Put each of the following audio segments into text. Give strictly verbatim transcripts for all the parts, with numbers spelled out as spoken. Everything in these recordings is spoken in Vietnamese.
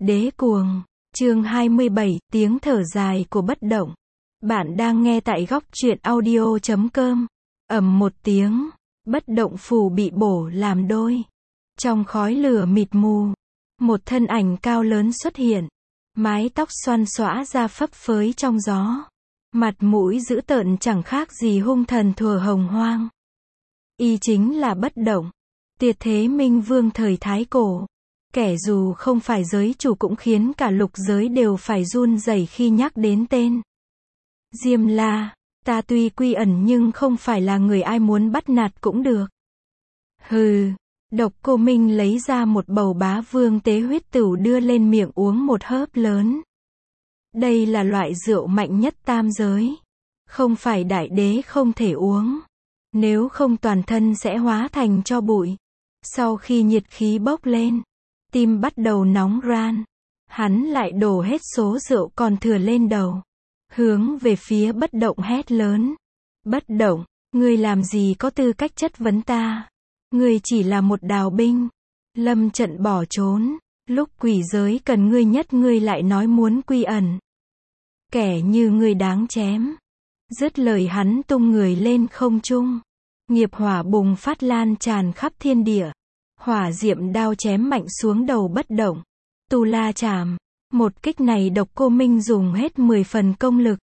Đế cuồng, chương hai mươi bảy, tiếng thở dài của bất động. Bạn đang nghe tại góc truyện audio chấm com. Ầm một tiếng, bất động phủ bị bổ làm đôi. Trong khói lửa mịt mù, một thân ảnh cao lớn xuất hiện. Mái tóc xoăn xõa ra phấp phới trong gió. Mặt mũi dữ tợn chẳng khác gì hung thần thuở hồng hoang. Y chính là bất động, Tiệt thế minh vương thời Thái Cổ. Kẻ dù không phải giới chủ cũng khiến cả lục giới đều phải run rẩy khi nhắc đến tên. Diêm La, ta tuy quy ẩn nhưng không phải là người ai muốn bắt nạt cũng được. Hừ, Độc Cô Minh lấy ra một bầu bá vương tế huyết tửu đưa lên miệng uống một hớp lớn. Đây là loại rượu mạnh nhất tam giới. Không phải đại đế không thể uống. Nếu không toàn thân sẽ hóa thành tro bụi. Sau khi nhiệt khí bốc lên, tim bắt đầu nóng ran. Hắn lại đổ hết số rượu còn thừa lên đầu. Hướng về phía bất động hét lớn. Bất động, ngươi làm gì có tư cách chất vấn ta? Ngươi chỉ là một đào binh. Lâm trận bỏ trốn. Lúc quỷ giới cần ngươi nhất ngươi lại nói muốn quy ẩn. Kẻ như ngươi đáng chém. Dứt lời hắn tung người lên không trung. Nghiệp hỏa bùng phát lan tràn khắp thiên địa. Hỏa diệm đao chém mạnh xuống đầu bất động. Tu La Chảm. Một kích này Độc Cô Minh dùng hết mười phần công lực.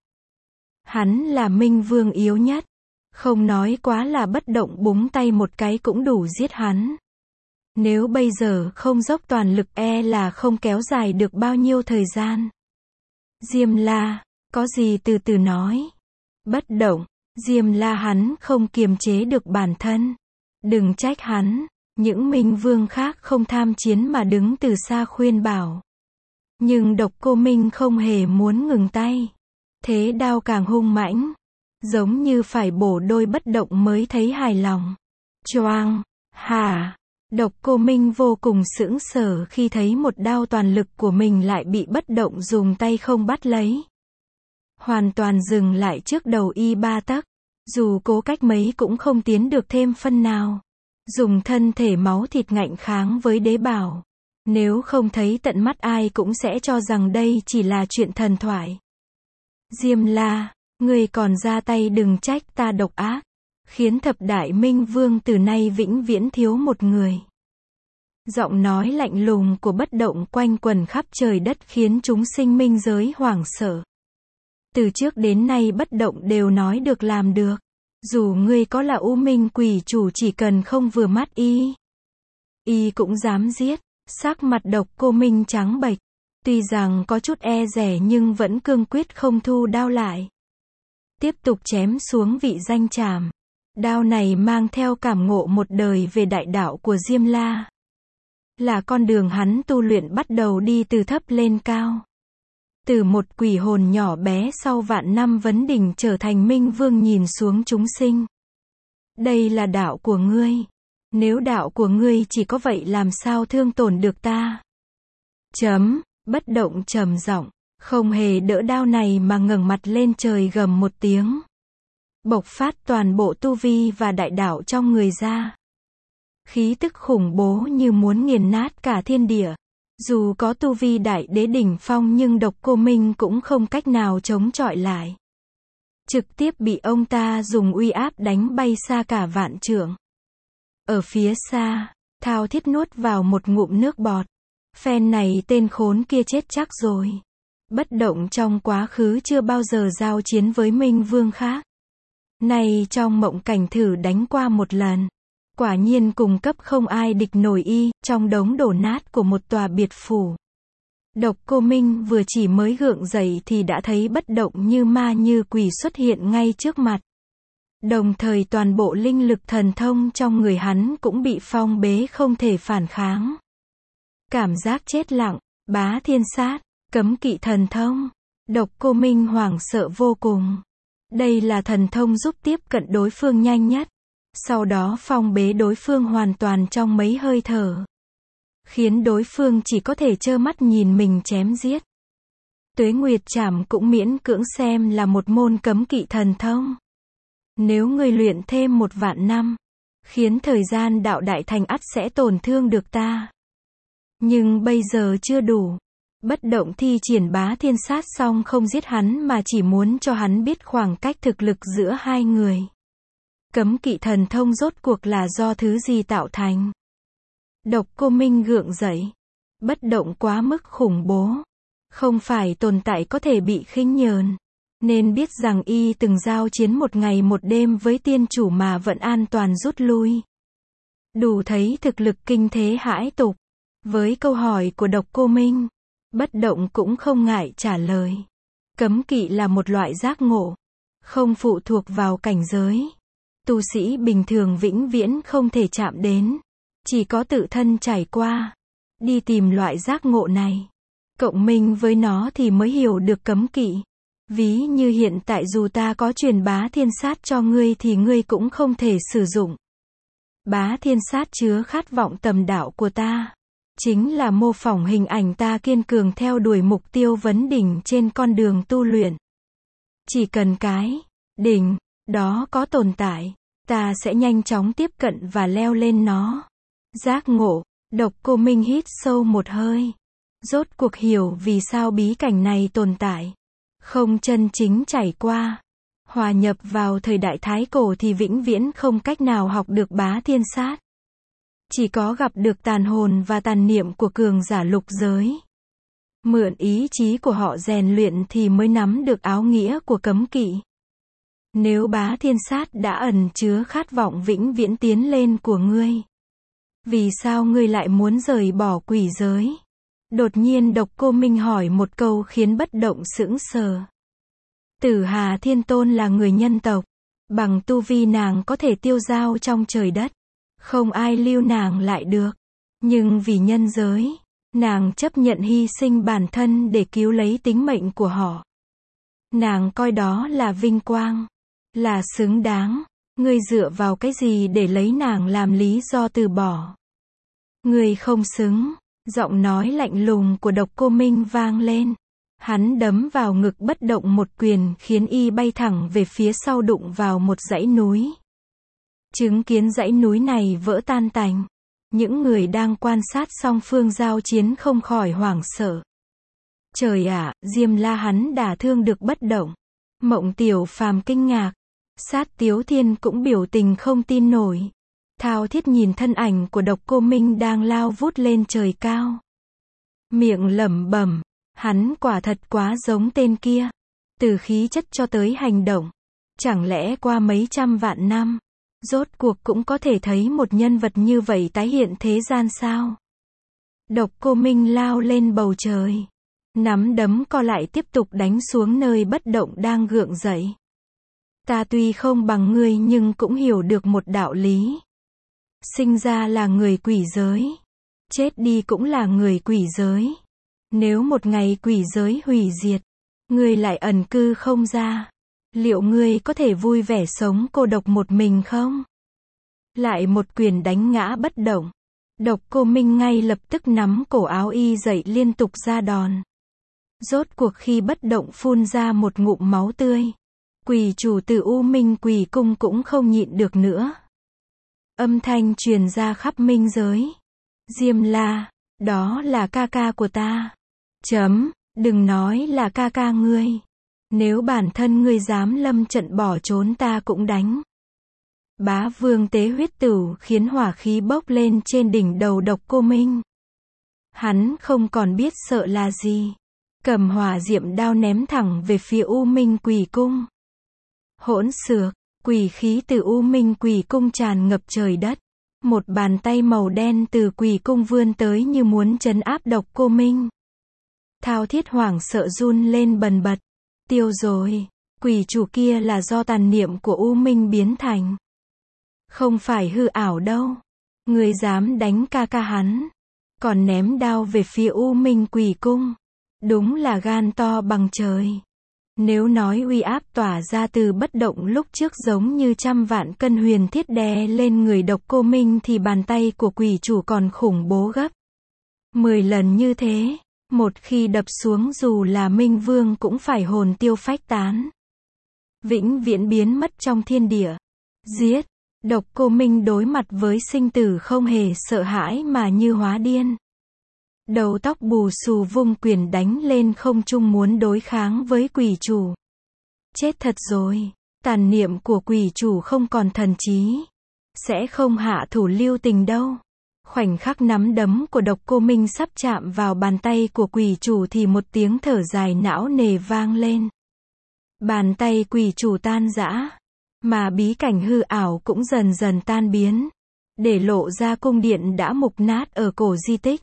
Hắn là Minh Vương yếu nhất. Không nói quá là bất động búng tay một cái cũng đủ giết hắn. Nếu bây giờ không dốc toàn lực e là không kéo dài được bao nhiêu thời gian. Diêm La, có gì từ từ nói. Bất động, Diêm La hắn không kiềm chế được bản thân. Đừng trách hắn, những minh vương khác không tham chiến mà đứng từ xa khuyên bảo. Nhưng Độc Cô Minh không hề muốn ngừng tay. Thế đao càng hung mãnh. Giống như phải bổ đôi bất động mới thấy hài lòng. Choang, hả? Độc Cô Minh vô cùng sững sờ khi thấy một đao toàn lực của mình lại bị bất động dùng tay không bắt lấy. Hoàn toàn dừng lại trước đầu y ba tấc. Dù cố cách mấy cũng không tiến được thêm phân nào. Dùng thân thể máu thịt ngạnh kháng với đế bảo. Nếu không thấy tận mắt ai cũng sẽ cho rằng đây chỉ là chuyện thần thoại. Diêm La, ngươi còn ra tay đừng trách ta độc ác. Khiến thập đại minh vương từ nay vĩnh viễn thiếu một người. Giọng nói lạnh lùng của bất động quanh quần khắp trời đất khiến chúng sinh minh giới hoảng sợ. Từ trước đến nay bất động đều nói được làm được. Dù ngươi có là U Minh quỷ chủ chỉ cần không vừa mắt y. Y cũng dám giết. Sắc mặt Độc Cô Minh trắng bệch. Tuy rằng có chút e dè nhưng vẫn cương quyết không thu đao lại. Tiếp tục chém xuống vị danh trảm. Đao này mang theo cảm ngộ một đời về đại đạo của Diêm La. Là con đường hắn tu luyện bắt đầu đi từ thấp lên cao. Từ một quỷ hồn nhỏ bé sau vạn năm vấn đỉnh trở thành minh vương nhìn xuống chúng sinh. Đây là đạo của ngươi. Nếu đạo của ngươi chỉ có vậy làm sao thương tổn được ta? Chấm, bất động trầm giọng, không hề đỡ đao này mà ngẩng mặt lên trời gầm một tiếng. Bộc phát toàn bộ tu vi và đại đạo trong người ra. Khí tức khủng bố như muốn nghiền nát cả thiên địa. Dù có tu vi đại đế đỉnh phong nhưng Độc Cô Minh cũng không cách nào chống chọi lại. Trực tiếp bị ông ta dùng uy áp đánh bay xa cả vạn trượng. Ở phía xa, thao thiết nuốt vào một ngụm nước bọt. Phen này tên khốn kia chết chắc rồi. Bất động trong quá khứ chưa bao giờ giao chiến với minh vương khác. Này trong mộng cảnh thử đánh qua một lần. Quả nhiên cùng cấp không ai địch nổi y, trong đống đổ nát của một tòa biệt phủ. Độc Cô Minh vừa chỉ mới gượng dậy thì đã thấy bất động như ma như quỷ xuất hiện ngay trước mặt. Đồng thời toàn bộ linh lực thần thông trong người hắn cũng bị phong bế không thể phản kháng. Cảm giác chết lặng, bá thiên sát, cấm kỵ thần thông. Độc Cô Minh hoảng sợ vô cùng. Đây là thần thông giúp tiếp cận đối phương nhanh nhất. Sau đó phong bế đối phương hoàn toàn trong mấy hơi thở. Khiến đối phương chỉ có thể trơ mắt nhìn mình chém giết. Tuế Nguyệt Trảm cũng miễn cưỡng xem là một môn cấm kỵ thần thông. Nếu ngươi luyện thêm một vạn năm, khiến thời gian đạo đại thành ắt sẽ tổn thương được ta. Nhưng bây giờ chưa đủ. Bất động thi triển bá thiên sát xong không giết hắn mà chỉ muốn cho hắn biết khoảng cách thực lực giữa hai người. Cấm kỵ thần thông rốt cuộc là do thứ gì tạo thành? Độc Cô Minh gượng dậy. Bất động quá mức khủng bố. Không phải tồn tại có thể bị khinh nhờn. Nên biết rằng y từng giao chiến một ngày một đêm với tiên chủ mà vẫn an toàn rút lui. Đủ thấy thực lực kinh thế hãi tục. Với câu hỏi của Độc Cô Minh, Bất động cũng không ngại trả lời. Cấm kỵ là một loại giác ngộ, không phụ thuộc vào cảnh giới. Tu sĩ bình thường vĩnh viễn không thể chạm đến. Chỉ có tự thân trải qua, đi tìm loại giác ngộ này. Cộng minh với nó thì mới hiểu được cấm kỵ. Ví như hiện tại dù ta có truyền bá thiên sát cho ngươi thì ngươi cũng không thể sử dụng. Bá thiên sát chứa khát vọng tầm đạo của ta. Chính là mô phỏng hình ảnh ta kiên cường theo đuổi mục tiêu vấn đỉnh trên con đường tu luyện. Chỉ cần cái đỉnh đó có tồn tại, ta sẽ nhanh chóng tiếp cận và leo lên nó. Giác ngộ. Độc Cô Minh hít sâu một hơi. Rốt cuộc hiểu vì sao bí cảnh này tồn tại. Không chân chính trải qua, hòa nhập vào thời đại thái cổ thì vĩnh viễn không cách nào học được bá thiên sát. Chỉ có gặp được tàn hồn và tàn niệm của cường giả lục giới. Mượn ý chí của họ rèn luyện thì mới nắm được áo nghĩa của cấm kỵ. Nếu bá thiên sát đã ẩn chứa khát vọng vĩnh viễn tiến lên của ngươi, vì sao ngươi lại muốn rời bỏ quỷ giới? Đột nhiên Độc Cô Minh hỏi một câu khiến Bất động sững sờ. Tử Hà Thiên Tôn là người nhân tộc. Bằng tu vi nàng có thể tiêu dao trong trời đất. Không ai lưu nàng lại được. Nhưng vì nhân giới, nàng chấp nhận hy sinh bản thân để cứu lấy tính mệnh của họ. Nàng coi đó là vinh quang, là xứng đáng. Ngươi dựa vào cái gì để lấy nàng làm lý do từ bỏ? Ngươi không xứng. Giọng nói lạnh lùng của Độc Cô Minh vang lên. Hắn đấm vào ngực Bất động một quyền khiến y bay thẳng về phía sau đụng vào một dãy núi. Chứng kiến dãy núi này vỡ tan tành. Những người đang quan sát song phương giao chiến không khỏi hoảng sợ. Trời ạ, Diêm La hắn đả thương được Bất động. Mộng Tiểu Phàm kinh ngạc. Sát Tiếu Thiên cũng biểu tình không tin nổi. Thao Thiết nhìn thân ảnh của Độc Cô Minh đang lao vút lên trời cao. Miệng lẩm bẩm, hắn quả thật quá giống tên kia. Từ khí chất cho tới hành động. Chẳng lẽ qua mấy trăm vạn năm, rốt cuộc cũng có thể thấy một nhân vật như vậy tái hiện thế gian sao? Độc Cô Minh lao lên bầu trời. Nắm đấm co lại tiếp tục đánh xuống nơi Bất động đang gượng dậy. Ta tuy không bằng ngươi nhưng cũng hiểu được một đạo lý. Sinh ra là người quỷ giới, chết đi cũng là người quỷ giới. Nếu một ngày quỷ giới hủy diệt, ngươi lại ẩn cư không ra, liệu ngươi có thể vui vẻ sống cô độc một mình không? Lại một quyền đánh ngã Bất động. Độc Cô Minh ngay lập tức nắm cổ áo y dậy liên tục ra đòn. Rốt cuộc khi Bất động phun ra một ngụm máu tươi, quỷ chủ từ U Minh Quỷ Cung cũng không nhịn được nữa. Âm thanh truyền ra khắp minh giới. Diêm La, đó là ca ca của ta. Chấm, đừng nói là ca ca ngươi. Nếu bản thân ngươi dám lâm trận bỏ trốn ta cũng đánh. Bá Vương tế huyết tửu khiến hỏa khí bốc lên trên đỉnh đầu Độc Cô Minh. Hắn không còn biết sợ là gì. Cầm hỏa diệm đao ném thẳng về phía U Minh Quỷ Cung. Hỗn xược. Quỷ khí từ U Minh Quỷ Cung tràn ngập trời đất. Một bàn tay màu đen từ Quỷ Cung vươn tới như muốn trấn áp Độc Cô Minh. Thao Thiết hoảng sợ run lên bần bật. Tiêu rồi, quỷ chủ kia là do tàn niệm của U Minh biến thành. Không phải hư ảo đâu. Người dám đánh ca ca hắn, còn ném đao về phía U Minh Quỷ Cung. Đúng là gan to bằng trời. Nếu nói uy áp tỏa ra từ Bất động lúc trước giống như trăm vạn cân huyền thiết đè lên người Độc Cô Minh thì bàn tay của quỷ chủ còn khủng bố gấp mười lần như thế. Một khi đập xuống dù là Minh Vương cũng phải hồn tiêu phách tán. Vĩnh viễn biến mất trong thiên địa. Giết. Độc Cô Minh đối mặt với sinh tử không hề sợ hãi mà như hóa điên. Đầu tóc bù xù vung quyền đánh lên không trung muốn đối kháng với quỷ chủ. Chết thật rồi. Tàn niệm của quỷ chủ không còn thần trí. Sẽ không hạ thủ lưu tình đâu. Khoảnh khắc nắm đấm của Độc Cô Minh sắp chạm vào bàn tay của quỷ chủ thì một tiếng thở dài não nề vang lên. Bàn tay quỷ chủ tan rã. Mà bí cảnh hư ảo cũng dần dần tan biến. Để lộ ra cung điện đã mục nát ở cổ di tích.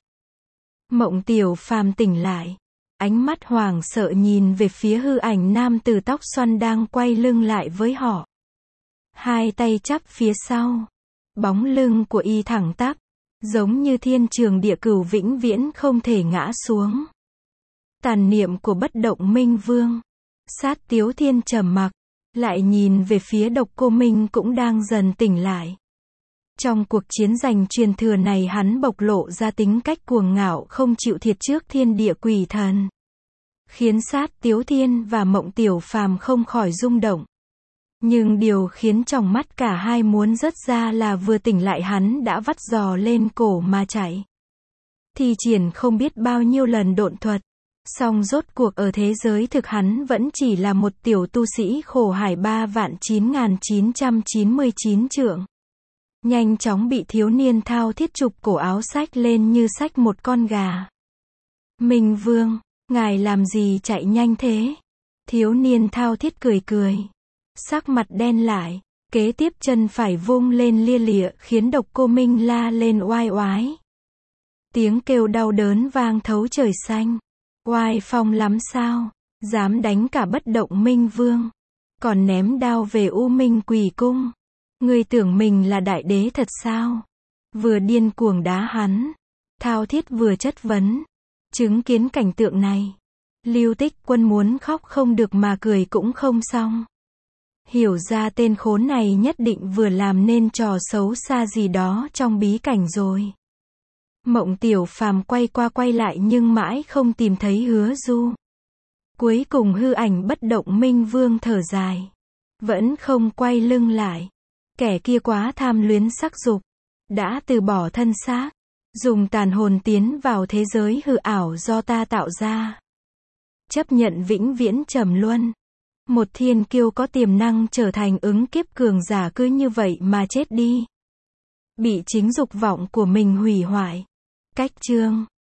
Mộng Tiểu Phàm tỉnh lại. Ánh mắt hoảng sợ nhìn về phía hư ảnh nam tử tóc xoăn đang quay lưng lại với họ. Hai tay chắp phía sau. Bóng lưng của y thẳng tắp. Giống như thiên trường địa cửu vĩnh viễn không thể ngã xuống. Tàn niệm của bất động minh vương. Sát Tiếu Thiên trầm mặc. Lại nhìn về phía Độc Cô Minh cũng đang dần tỉnh lại. Trong cuộc chiến giành truyền thừa này hắn bộc lộ ra tính cách cuồng ngạo không chịu thiệt trước thiên địa quỷ thần. Khiến Sát Tiếu Thiên và Mộng Tiểu Phàm không khỏi rung động. Nhưng điều khiến trong mắt cả hai muốn rớt ra là vừa tỉnh lại hắn đã vắt giò lên cổ mà chạy. Thi triển không biết bao nhiêu lần độn thuật. Song rốt cuộc ở thế giới thực hắn vẫn chỉ là một tiểu tu sĩ khổ hải ba vạn chín nghìn chín trăm chín mươi chín trượng. Nhanh chóng bị thiếu niên thao thiết chụp cổ áo xách lên như xách một con gà. Minh Vương, ngài làm gì chạy nhanh thế? Thiếu niên thao thiết cười cười. Sắc mặt đen lại, kế tiếp chân phải vung lên lia lịa khiến Độc Cô Minh la lên oai oái. Tiếng kêu đau đớn vang thấu trời xanh. Oai phong lắm sao? Dám đánh cả bất động Minh Vương. Còn ném đao về U Minh Quỷ Cung. Ngươi tưởng mình là đại đế thật sao? Vừa điên cuồng đá hắn. Thao thiết vừa chất vấn. Chứng kiến cảnh tượng này. Lưu Tích Quân muốn khóc không được mà cười cũng không xong. Hiểu ra tên khốn này nhất định vừa làm nên trò xấu xa gì đó trong bí cảnh rồi. Mộng Tiểu Phàm quay qua quay lại nhưng mãi không tìm thấy Hứa Du. Cuối cùng hư ảnh bất động Minh Vương thở dài. Vẫn không quay lưng lại. Kẻ kia quá tham luyến sắc dục. Đã từ bỏ thân xác. Dùng tàn hồn tiến vào thế giới hư ảo do ta tạo ra. Chấp nhận vĩnh viễn trầm luân. Một thiên kiêu có tiềm năng trở thành ứng kiếp cường giả cứ như vậy mà chết đi. Bị chính dục vọng của mình hủy hoại. Cách chương